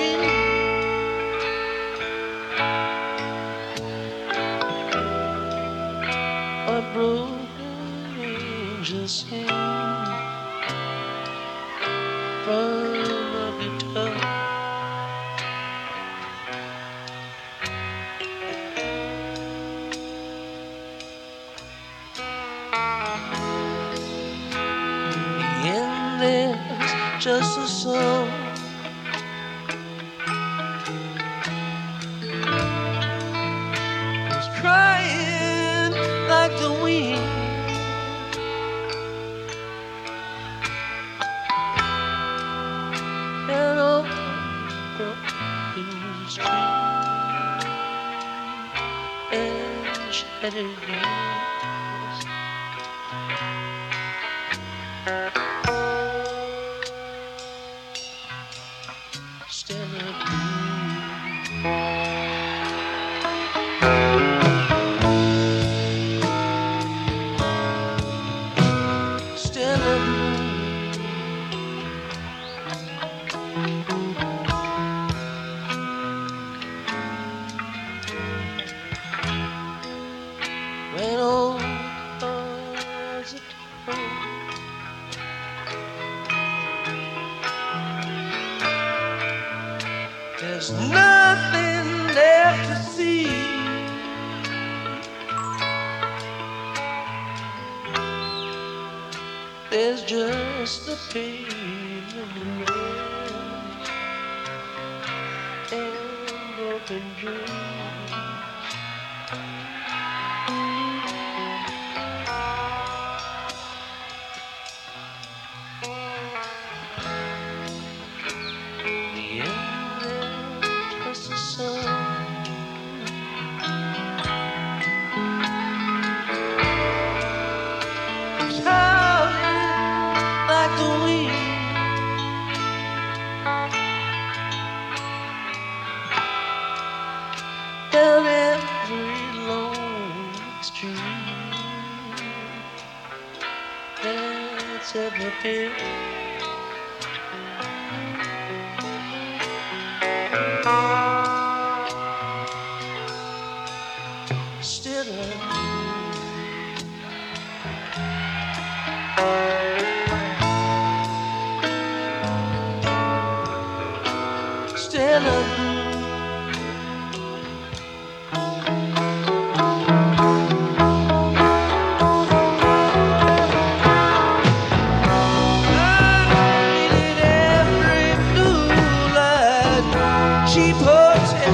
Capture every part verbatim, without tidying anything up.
Just a song who's crying like the wind, and all broken street and shattered glass. Still a blue, still a blue. When all cards are told, there's nothing left to see. There's just the pain of the rain and broken dreams. The end is just the sun. It's howling like the wind, down every lonely street that's ever been. Still a still a reading every blue light, cheap hotel.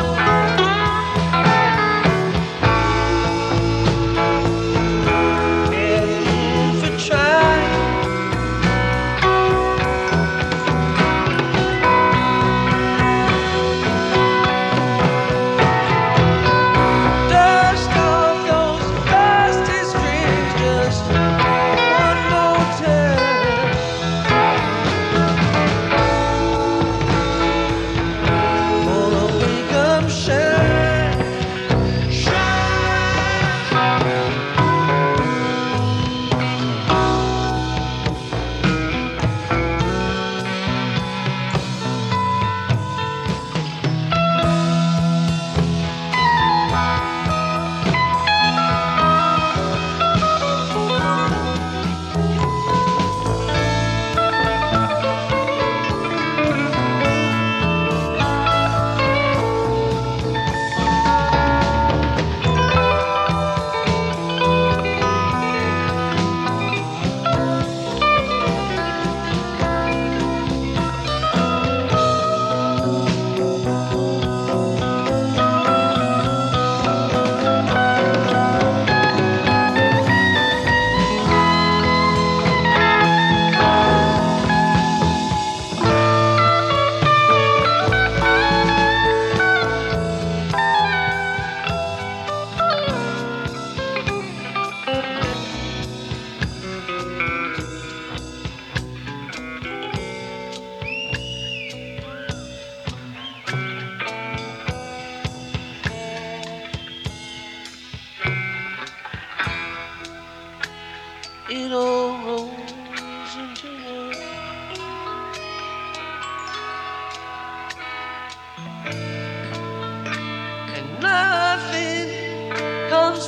It all rolls into one.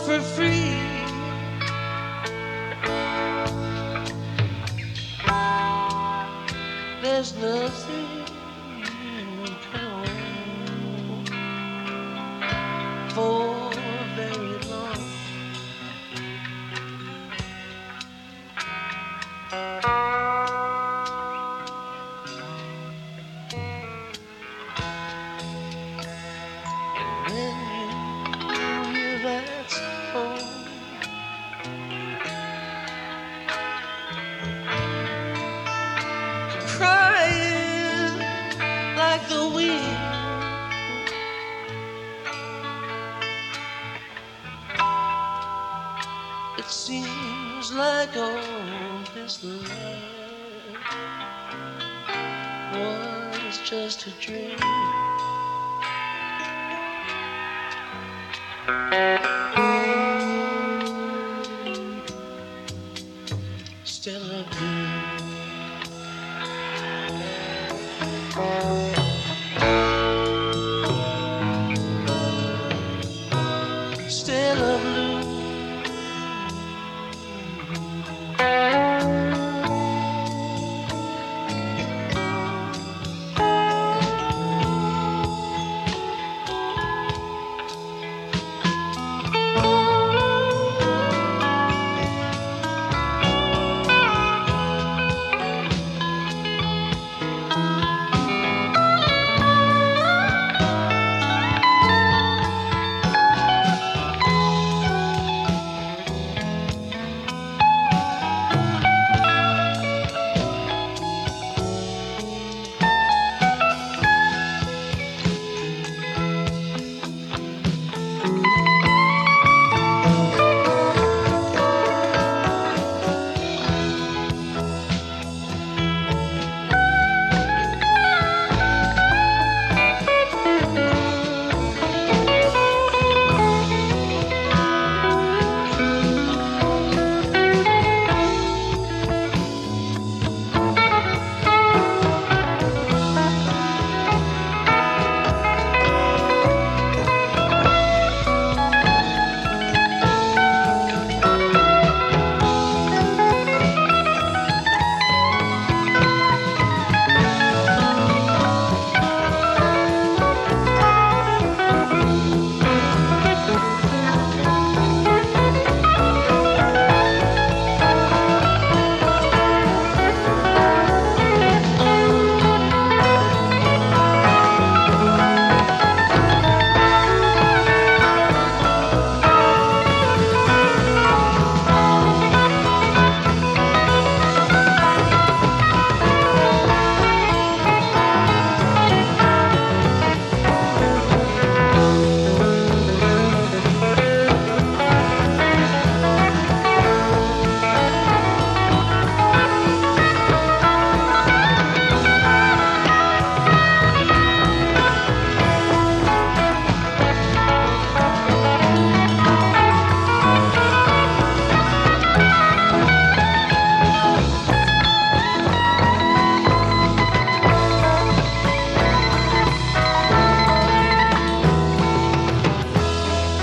for free. There's nothing you can hold for very long. When you hear that song, crying like the wind, it seems like all this life was just a dream. Still a dream.